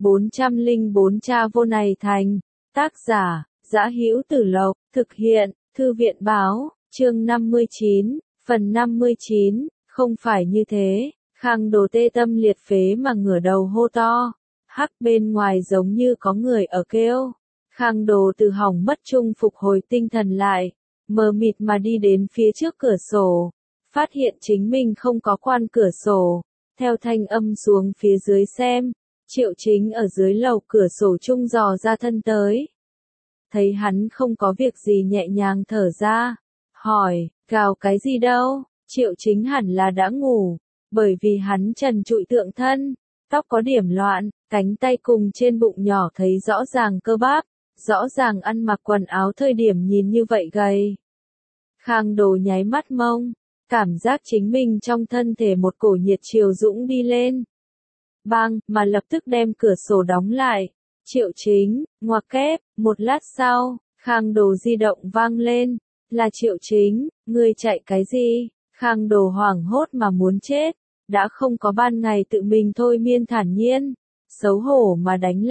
404 Cha vô này thành. Tác giả, Dã Hữu Tử Lộc, thực hiện, Thư viện Báo, chương 59, phần 59, không phải như thế, Khang Đồ tê tâm liệt phế mà ngửa đầu hô to. Hắc bên ngoài giống như có người ở kêu. Khang Đồ từ hỏng mất chung phục hồi tinh thần lại, mờ mịt mà đi đến phía trước cửa sổ, phát hiện chính mình không có quan cửa sổ, theo thanh âm xuống phía dưới xem, Triệu Chính ở dưới lầu cửa sổ chung dò ra thân tới. Thấy hắn không có việc gì nhẹ nhàng thở ra, hỏi, gào cái gì đâu, Triệu Chính hẳn là đã ngủ, bởi vì hắn trần trụi tượng thân, tóc có điểm loạn, cánh tay cùng trên bụng nhỏ thấy rõ ràng cơ bắp, rõ ràng ăn mặc quần áo thời điểm nhìn như vậy gầy. Khang Đồ nháy mắt mông, cảm giác chính mình trong thân thể một cổ nhiệt triều dũng đi lên. Bang, mà lập tức đem cửa sổ đóng lại. Triệu Chính, ngoặc kép, một lát sau, Khang Đồ di động vang lên, là Triệu Chính, ngươi chạy cái gì? Khang Đồ hoảng hốt mà muốn chết, đã không có ban ngày tự mình thôi miên thản nhiên, xấu hổ mà đánh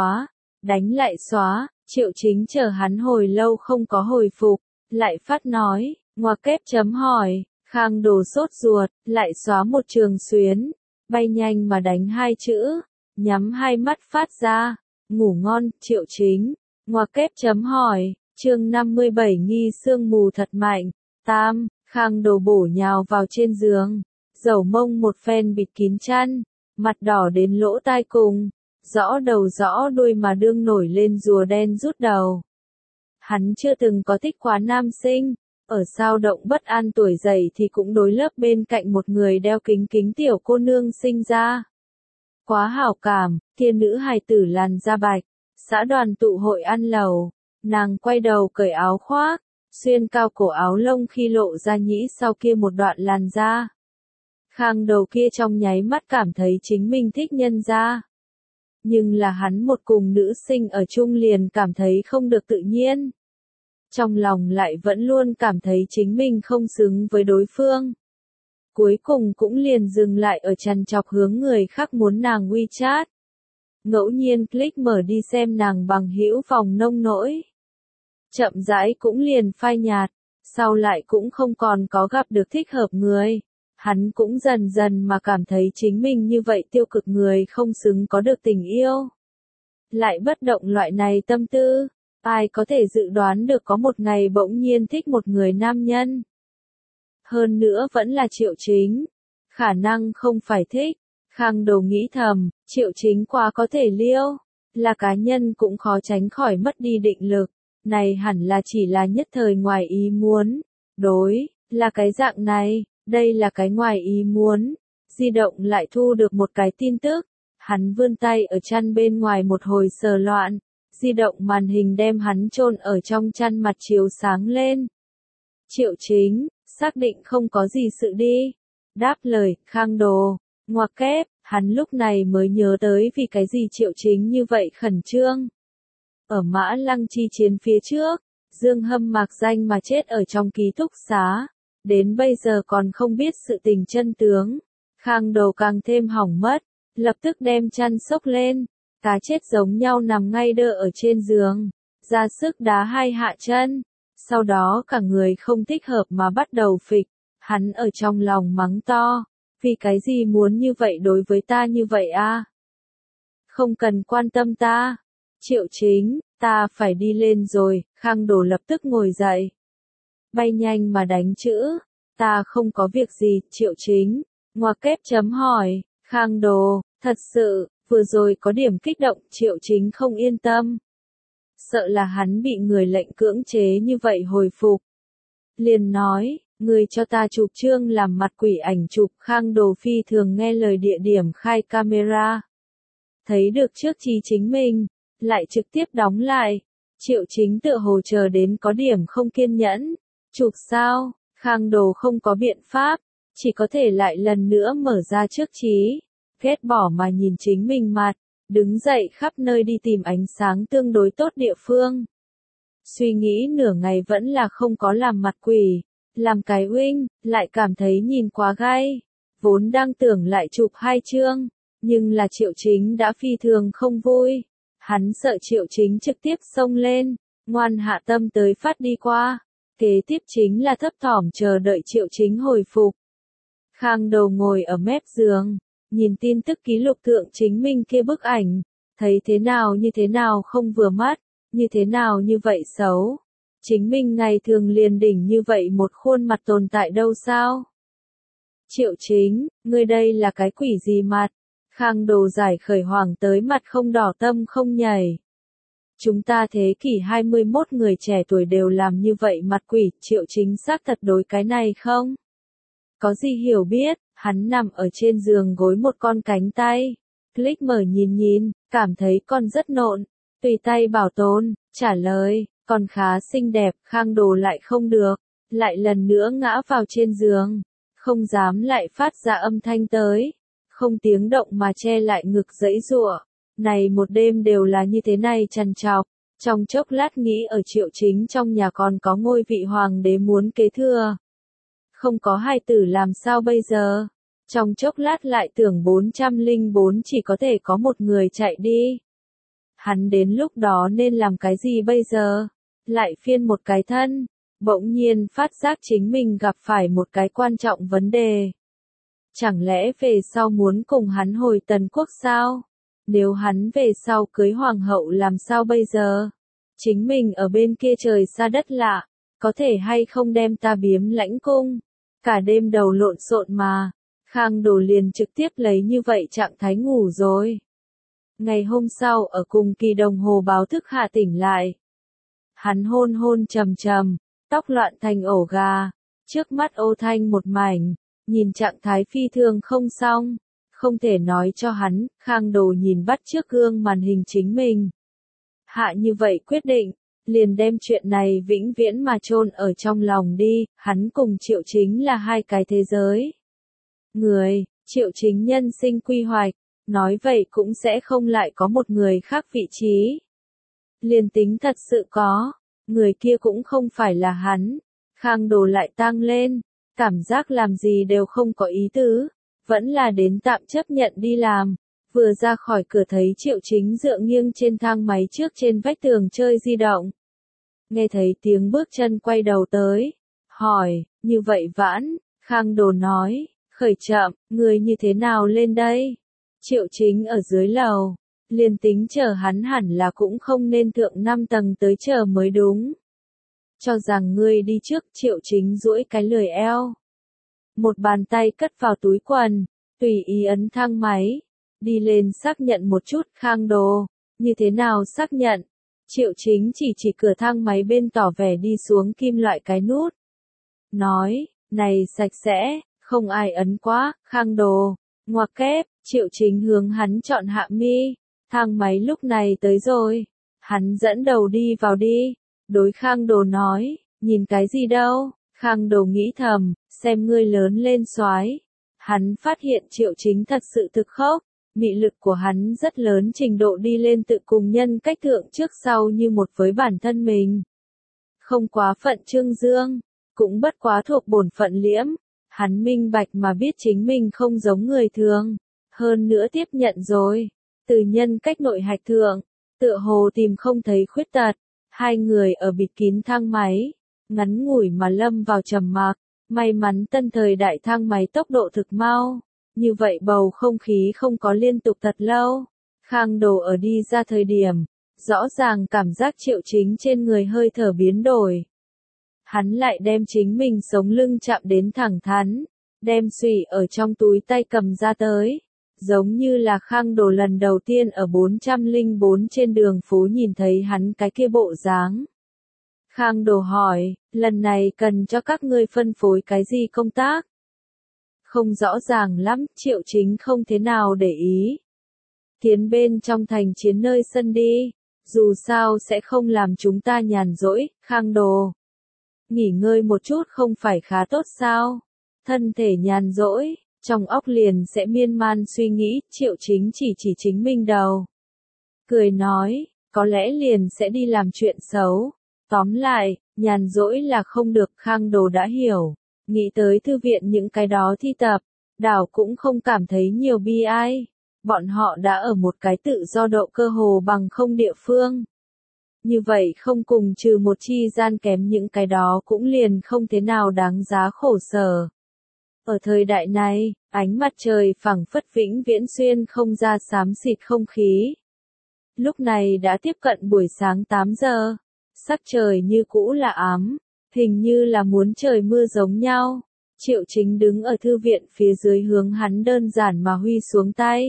lại xóa, Triệu Chính chờ hắn hồi lâu không có hồi phục, lại phát nói, ngoặc kép chấm hỏi, Khang Đồ sốt ruột, lại xóa một trường xuyến, bay nhanh mà đánh hai chữ, nhắm hai mắt phát ra, ngủ ngon, Triệu Chính, ngoặc kép chấm hỏi, chương 57 nghi sương mù thật mạnh, tam, Khang Đồ bổ nhào vào trên giường, dầu mông một phen bịt kín chăn, mặt đỏ đến lỗ tai cùng, rõ đầu rõ đuôi mà đương nổi lên rùa đen rút đầu. Hắn chưa từng có thích quá nam sinh, ở sao động bất an tuổi dậy thì cũng đối lớp bên cạnh một người đeo kính kính tiểu cô nương sinh ra. Quá hảo cảm, kia nữ hài tử làn da bạch, xã đoàn tụ hội ăn lẩu, nàng quay đầu cởi áo khoác, xuyên cao cổ áo lông khi lộ ra nhĩ sau kia một đoạn làn da. Khang Đầu kia trong nháy mắt cảm thấy chính mình thích nhân ra. Nhưng là hắn một cùng nữ sinh ở chung liền cảm thấy không được tự nhiên. Trong lòng lại vẫn luôn cảm thấy chính mình không xứng với đối phương. Cuối cùng cũng liền dừng lại ở trằn trọc hướng người khác muốn nàng WeChat. Ngẫu nhiên click mở đi xem nàng bằng hữu vòng nông nỗi. Chậm rãi cũng liền phai nhạt, sau lại cũng không còn có gặp được thích hợp người. Hắn cũng dần dần mà cảm thấy chính mình như vậy tiêu cực người không xứng có được tình yêu. Lại bất động loại này tâm tư, ai có thể dự đoán được có một ngày bỗng nhiên thích một người nam nhân. Hơn nữa vẫn là Triệu Chính, khả năng không phải thích, Khang Đồ nghĩ thầm, Triệu Chính quá có thể liêu, là cá nhân cũng khó tránh khỏi mất đi định lực, này hẳn là chỉ là nhất thời ngoài ý muốn, đối, là cái dạng này. Đây là cái ngoài ý muốn, di động lại thu được một cái tin tức, hắn vươn tay ở chăn bên ngoài một hồi sờ loạn, di động màn hình đem hắn chôn ở trong chăn mặt chiếu sáng lên. Triệu Chính, xác định không có gì sự đi. Đáp lời, Khang Đồ, ngoặc kép, hắn lúc này mới nhớ tới vì cái gì Triệu Chính như vậy khẩn trương. Ở Mã Lăng chi chiến phía trước, Dương Hâm mạc danh mà chết ở trong ký túc xá. Đến bây giờ còn không biết sự tình chân tướng, Khang Đầu càng thêm hỏng mất, lập tức đem chăn xốc lên, cá chết giống nhau nằm ngay đơ ở trên giường, ra sức đá hai hạ chân, sau đó cả người không thích hợp mà bắt đầu phịch, hắn ở trong lòng mắng to, vì cái gì muốn như vậy đối với ta như vậy a? Không cần quan tâm ta, Triệu Chính, ta phải đi lên rồi, Khang Đồ lập tức ngồi dậy. Bay nhanh mà đánh chữ, ta không có việc gì, Triệu Chính, ngoặc kép chấm hỏi, Khang Đồ, thật sự, vừa rồi có điểm kích động, Triệu Chính không yên tâm. Sợ là hắn bị người lệnh cưỡng chế như vậy hồi phục. Liền nói, người cho ta chụp chương làm mặt quỷ ảnh chụp, Khang Đồ phi thường nghe lời địa điểm khai camera. Thấy được trước trí chính mình, lại trực tiếp đóng lại, Triệu Chính tựa hồ chờ đến có điểm không kiên nhẫn. Chụp sao, Khang Đồ không có biện pháp, chỉ có thể lại lần nữa mở ra trước trí, ghét bỏ mà nhìn chính mình mặt, đứng dậy khắp nơi đi tìm ánh sáng tương đối tốt địa phương. Suy nghĩ nửa ngày vẫn là không có làm mặt quỷ, làm cái huynh, lại cảm thấy nhìn quá gai, vốn đang tưởng lại chụp hai chương, Nhưng là Triệu Chính đã phi thường không vui. Hắn sợ Triệu Chính trực tiếp xông lên, ngoan hạ tâm tới phát đi qua. Kế tiếp chính là thấp thỏm chờ đợi Triệu Chính hồi phục. Khang Đầu ngồi ở mép giường, nhìn tin tức ký lục thượng chính mình kia bức ảnh, thấy thế nào như thế nào không vừa mắt, như thế nào như vậy xấu. Chính mình ngày thường liền đỉnh như vậy một khuôn mặt tồn tại đâu sao? Triệu Chính, ngươi đây là cái quỷ gì mặt? Khang Đồ giải khởi hoảng tới mặt không đỏ tâm không nhảy. Chúng ta thế kỷ 21 người trẻ tuổi đều làm như vậy mặt quỷ, Triệu Chính xác thật đối cái này không? Có gì hiểu biết, hắn nằm ở trên giường gối một con cánh tay. Click mở nhìn, cảm thấy con rất nộn, tùy tay bảo tồn, trả lời, con khá xinh đẹp, Khang Đồ lại không được, lại lần nữa ngã vào trên giường, không dám lại phát ra âm thanh tới, không tiếng động mà che lại ngực giãy giụa. Này một đêm đều là như thế này trằn trọc, trong chốc lát nghĩ ở Triệu Chính trong nhà còn có ngôi vị hoàng đế muốn kế thừa. Không có hài tử làm sao bây giờ? Trong chốc lát lại tưởng 404 chỉ có thể có một người chạy đi. Hắn đến lúc đó nên làm cái gì bây giờ? Lại phiên một cái thân, bỗng nhiên phát giác chính mình gặp phải một cái quan trọng vấn đề. Chẳng lẽ về sau muốn cùng hắn hồi Tần Quốc sao? Nếu hắn về sau cưới hoàng hậu làm sao bây giờ? Chính mình ở bên kia trời xa đất lạ, có thể hay không đem ta biếm lãnh cung? Cả đêm đầu lộn xộn mà, Khang Đồ liền trực tiếp lấy như vậy trạng thái ngủ rồi. Ngày hôm sau ở cùng kỳ đồng hồ báo thức hạ tỉnh lại. Hắn hôn hôn trầm trầm, tóc loạn thành ổ gà, trước mắt ô thanh một mảnh, nhìn trạng thái phi thường không xong, không thể nói cho hắn, Khang Đồ nhìn bắt trước gương màn hình chính mình. Hạ như vậy quyết định, liền đem chuyện này vĩnh viễn mà chôn ở trong lòng đi, hắn cùng Triệu Chính là hai cái thế giới. Người, Triệu Chính nhân sinh quy hoạch, nói vậy cũng sẽ không lại có một người khác vị trí. Liền tính thật sự có, người kia cũng không phải là hắn. Khang Đồ lại tăng lên, cảm giác làm gì đều không có ý tứ, vẫn là đến tạm chấp nhận đi làm. Vừa ra khỏi cửa thấy Triệu Chính dựa nghiêng trên thang máy trước trên vách tường chơi di động. Nghe thấy tiếng bước chân quay đầu tới, hỏi, như vậy vãn, Khang Đồ nói, khởi chậm, người như thế nào lên đây? Triệu Chính ở dưới lầu, liền tính chờ hắn hẳn là cũng không nên thượng 5 tầng tới chờ mới đúng. Cho rằng ngươi đi trước, Triệu Chính duỗi cái lười eo. Một bàn tay cất vào túi quần, tùy ý ấn thang máy, đi lên xác nhận một chút, Khang Đồ, như thế nào xác nhận? Triệu Chính chỉ cửa thang máy bên tỏ vẻ đi xuống kim loại cái nút. Nói, này sạch sẽ, không ai ấn quá, Khang Đồ, ngoặc kép, Triệu Chính hướng hắn chọn hạ mi, thang máy lúc này tới rồi. Hắn dẫn đầu đi vào đi, đối Khang Đồ nói, nhìn cái gì đâu, Khang Đồ nghĩ thầm, xem ngươi lớn lên soái. Hắn phát hiện Triệu Chính thật sự thực khốc. Mị lực của hắn rất lớn trình độ đi lên tự cùng nhân cách thượng trước sau như một với bản thân mình. Không quá phận trương dương, cũng bất quá thuộc bổn phận liễm. Hắn minh bạch mà biết chính mình không giống người thường. Hơn nữa tiếp nhận rồi. Từ nhân cách nội hạch thượng, tựa hồ tìm không thấy khuyết tật. Hai người ở bịt kín thang máy. Ngắn ngủi mà lâm vào trầm mặc. May mắn tân thời đại thang máy tốc độ thực mau. Như vậy bầu không khí không có liên tục thật lâu. Khang Đồ ở đi ra thời điểm, rõ ràng cảm giác Triệu Chính trên người hơi thở biến đổi. Hắn lại đem chính mình sống lưng chạm đến thẳng thắn, đem xùy ở trong túi tay cầm ra tới. Giống như là Khang Đồ lần đầu tiên ở 404 trên đường phố nhìn thấy hắn cái kia bộ dáng. Khang Đồ hỏi, lần này cần cho các ngươi phân phối cái gì công tác? Không rõ ràng lắm, Triệu Chính không thế nào để ý. Tiến bên trong thành chiến nơi sân đi, dù sao sẽ không làm chúng ta nhàn rỗi, Khang Đồ. Nghỉ ngơi một chút không phải khá tốt sao? Thân thể nhàn rỗi, trong óc liền sẽ miên man suy nghĩ, Triệu Chính chỉ chính mình đầu. Cười nói, có lẽ liền sẽ đi làm chuyện xấu. Tóm lại, nhàn rỗi là không được, Khang Đồ đã hiểu. Nghĩ tới thư viện những cái đó thi tập, đảo cũng không cảm thấy nhiều bi ai. bọn họ đã ở một cái tự do độ cơ hồ bằng không địa phương. Như vậy không cùng trừ một chi gian kém những cái đó cũng liền không thế nào đáng giá khổ sở. Ở thời đại này, ánh mặt trời phẳng phất vĩnh viễn xuyên không ra xám xịt không khí. Lúc này đã tiếp cận buổi sáng 8 giờ, sắc trời như cũ là ám, hình như là muốn trời mưa giống nhau. Triệu Chính đứng ở thư viện phía dưới hướng hắn đơn giản mà huy xuống tay.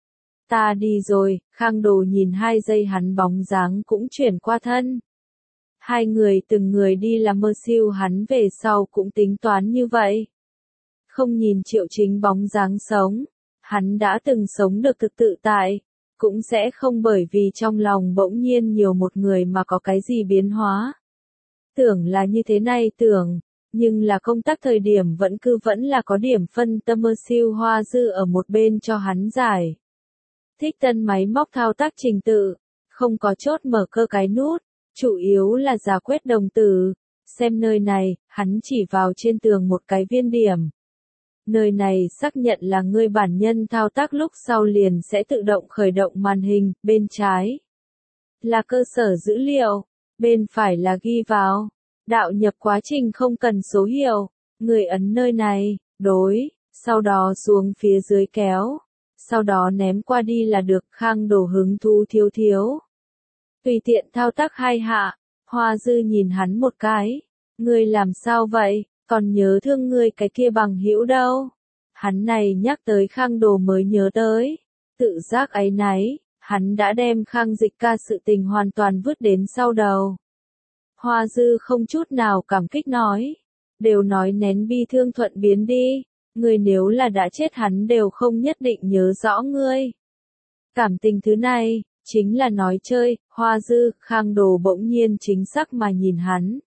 Ta đi rồi, Khang Đồ nhìn 2 giây hắn bóng dáng cũng chuyển qua thân. Hai người từng người đi làm mơ siêu hắn về sau cũng tính toán như vậy. Không nhìn Triệu Chính bóng dáng sống, hắn đã từng sống được thực tự tại, cũng sẽ không bởi vì trong lòng bỗng nhiên nhiều một người mà có cái gì biến hóa. Tưởng là như thế này tưởng, nhưng là công tác thời điểm vẫn là có điểm phân tâm mơ siêu Hoa Dư ở một bên cho hắn giải. Thích tân máy móc thao tác trình tự, không có chốt mở cơ cái nút, chủ yếu là giả quét đồng tử. Xem nơi này, hắn chỉ vào trên tường một cái viên điểm. Nơi này xác nhận là người bản nhân thao tác lúc sau liền sẽ tự động khởi động màn hình, bên trái là cơ sở dữ liệu, bên phải là ghi vào. Đạo nhập quá trình không cần số hiệu, người ấn nơi này, đối, sau đó xuống phía dưới kéo, sau đó ném qua đi là được. Khang Đồ hứng thú thiếu thiếu. Tùy tiện thao tác 2 hạ, Hoa Dư nhìn hắn một cái. Ngươi làm sao vậy, còn nhớ thương ngươi cái kia bằng hữu đâu. Hắn này nhắc tới Khang Đồ mới nhớ tới. Tự giác áy náy, hắn đã đem Khang Dịch ca sự tình hoàn toàn vứt đến sau đầu. Hoa Dư không chút nào cảm kích nói. Đều nói nén bi thương thuận biến đi. Ngươi nếu là đã chết hắn đều không nhất định nhớ rõ ngươi. Cảm tình thứ này, chính là nói chơi. Hoa Dư, Khang Đồ bỗng nhiên chính xác mà nhìn hắn.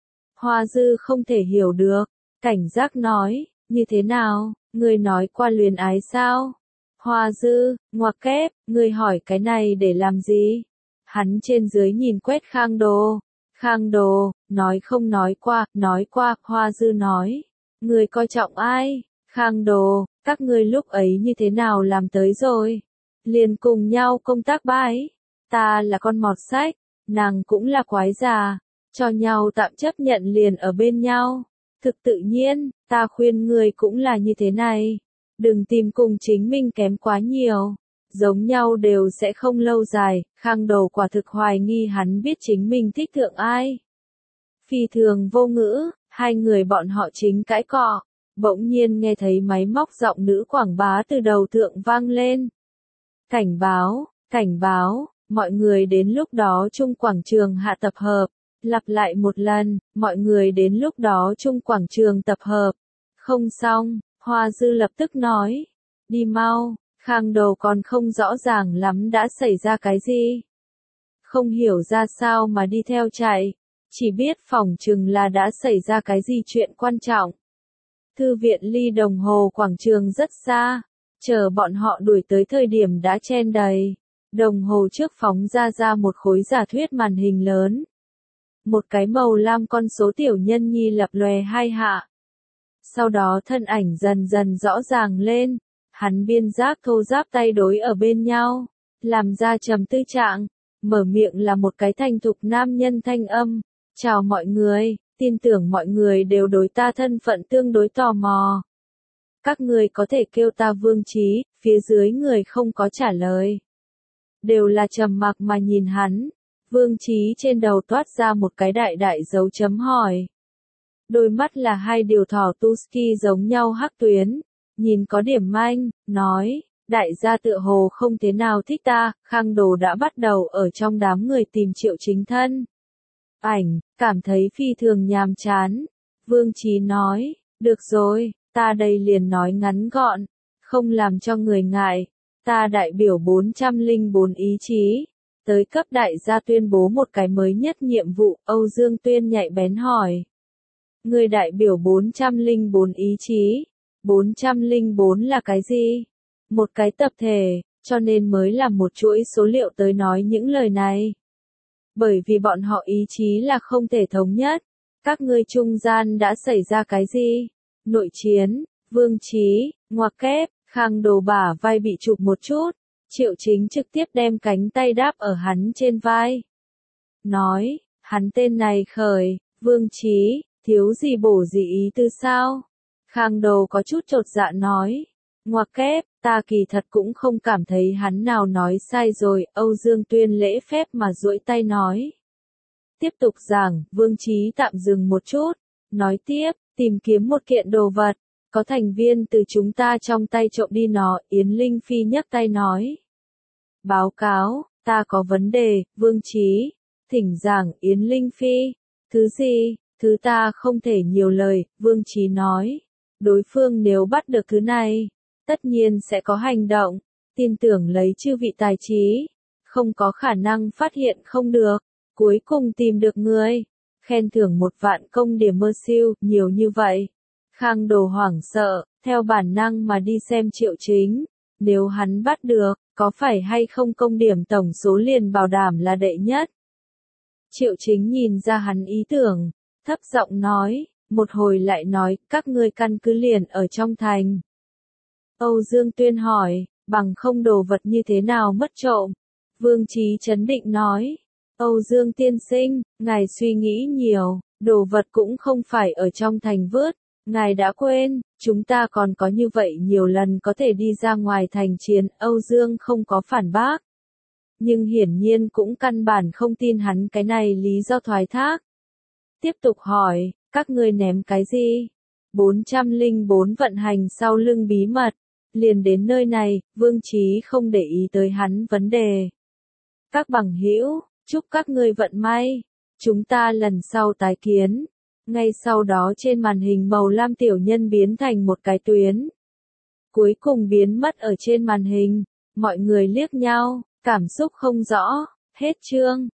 Hoa Dư không thể hiểu được. Cảnh giác nói, như thế nào, ngươi nói qua luyến ái sao? Hoa Dư, ngoặc kép, ngươi hỏi cái này để làm gì? Hắn trên dưới nhìn quét Khang Đồ. Khang Đồ, nói không nói qua, Hoa Dư nói. Ngươi coi trọng ai? Khang Đồ, các ngươi lúc ấy như thế nào làm tới rồi? Liền cùng nhau công tác bái. Ta là con mọt sách, nàng cũng là quái già. Cho nhau tạm chấp nhận liền ở bên nhau. Thực tự nhiên, ta khuyên ngươi cũng là như thế này. Đừng tìm cùng chính mình kém quá nhiều. Giống nhau đều sẽ không lâu dài. Khang Đồ quả thực hoài nghi hắn biết chính mình thích thượng ai. Phi thường vô ngữ, hai người bọn họ chính cãi cọ. Bỗng nhiên nghe thấy máy móc giọng nữ quảng bá từ đầu thượng vang lên. Cảnh báo, mọi người đến lúc đó chung quảng trường hạ tập hợp. Lặp lại một lần, mọi người đến lúc đó chung quảng trường tập hợp. Không xong, Hoa Dư lập tức nói. Đi mau, Khang Đồ còn không rõ ràng lắm đã xảy ra cái gì. Không hiểu ra sao mà đi theo chạy. Chỉ biết phỏng chừng là đã xảy ra cái gì chuyện quan trọng. Thư viện ly đồng hồ quảng trường rất xa. Chờ bọn họ đuổi tới thời điểm đã chen đầy. Đồng hồ trước phóng ra một khối giả thuyết màn hình lớn. Một cái màu lam con số tiểu nhân nhi lập lòe 2 hạ. Sau đó thân ảnh dần dần rõ ràng lên. Hắn biên giác thô giáp tay đối ở bên nhau. Làm ra trầm tư trạng. Mở miệng là một cái thành thục nam nhân thanh âm. Chào mọi người, tin tưởng mọi người đều đối ta thân phận tương đối tò mò. Các người có thể kêu ta Vương Chí. Phía dưới người không có trả lời. Đều là trầm mặc mà nhìn hắn. Vương Chí trên đầu toát ra một cái đại dấu chấm hỏi. Đôi mắt là 2 điều thỏ Tusky giống nhau hắc tuyến. Nhìn có điểm manh, nói, đại gia tựa hồ không thế nào thích ta. Khang Đồ đã bắt đầu ở trong đám người tìm Triệu Chính thân. Cảm thấy phi thường nhàm chán. Vương Chí nói, được rồi, ta đây liền nói ngắn gọn, không làm cho người ngại. Ta đại biểu 404 ý chí. Tới cấp đại gia tuyên bố một cái mới nhất nhiệm vụ. Âu Dương Tuyên nhạy bén hỏi. Người đại biểu 404 ý chí. 404 là cái gì? Một cái tập thể, cho nên mới là một chuỗi số liệu tới nói những lời này. Bởi vì bọn họ ý chí là không thể thống nhất. Các ngươi trung gian đã xảy ra cái gì? Nội chiến, Vương Chí, ngoặc kép, Khang Đồ bả vai bị chụp một chút, Triệu Chính trực tiếp đem cánh tay đáp ở hắn trên vai. Nói, hắn tên này khởi, Vương Chí, thiếu gì bổ gì ý tư sao? Khang Đồ có chút chột dạ nói. Ngoặc kép, ta kỳ thật cũng không cảm thấy hắn nào nói sai rồi, Âu Dương Tuyên lễ phép mà duỗi tay nói. Tiếp tục giảng, Vương Chí tạm dừng một chút, nói tiếp, tìm kiếm một kiện đồ vật, có thành viên từ chúng ta trong tay trộm đi nó, Yến Linh Phi nhấc tay nói. Báo cáo, ta có vấn đề, Vương Chí, thỉnh giảng, Yến Linh Phi, thứ gì, thứ ta không thể nhiều lời, Vương Chí nói. Đối phương nếu bắt được thứ này, tất nhiên sẽ có hành động, tin tưởng lấy chư vị tài trí, không có khả năng phát hiện không được, cuối cùng tìm được người, khen thưởng 1 vạn công điểm mơ siêu, nhiều như vậy. Khang Đồ hoảng sợ, theo bản năng mà đi xem Triệu Chính, nếu hắn bắt được, có phải hay không công điểm tổng số liền bảo đảm là đệ nhất. Triệu Chính nhìn ra hắn ý tưởng, thấp giọng nói, một hồi lại nói, các ngươi căn cứ liền ở trong thành. Âu Dương Tuyên hỏi, bằng không đồ vật như thế nào mất trộm? Vương Chí trấn định nói, Âu Dương tiên sinh, ngài suy nghĩ nhiều, đồ vật cũng không phải ở trong thành vứt, ngài đã quên, chúng ta còn có như vậy nhiều lần có thể đi ra ngoài thành chiến, Âu Dương không có phản bác. Nhưng hiển nhiên cũng căn bản không tin hắn cái này lý do thoái thác. Tiếp tục hỏi, các ngươi ném cái gì? 404 vận hành sau lưng bí mật. Liền đến nơi này, Vương Chí không để ý tới hắn vấn đề. Các bằng hữu, chúc các ngươi vận may. Chúng ta lần sau tái kiến. Ngay sau đó trên màn hình màu lam tiểu nhân biến thành một cái tuyến. Cuối cùng biến mất ở trên màn hình. Mọi người liếc nhau, cảm xúc không rõ. Hết chương.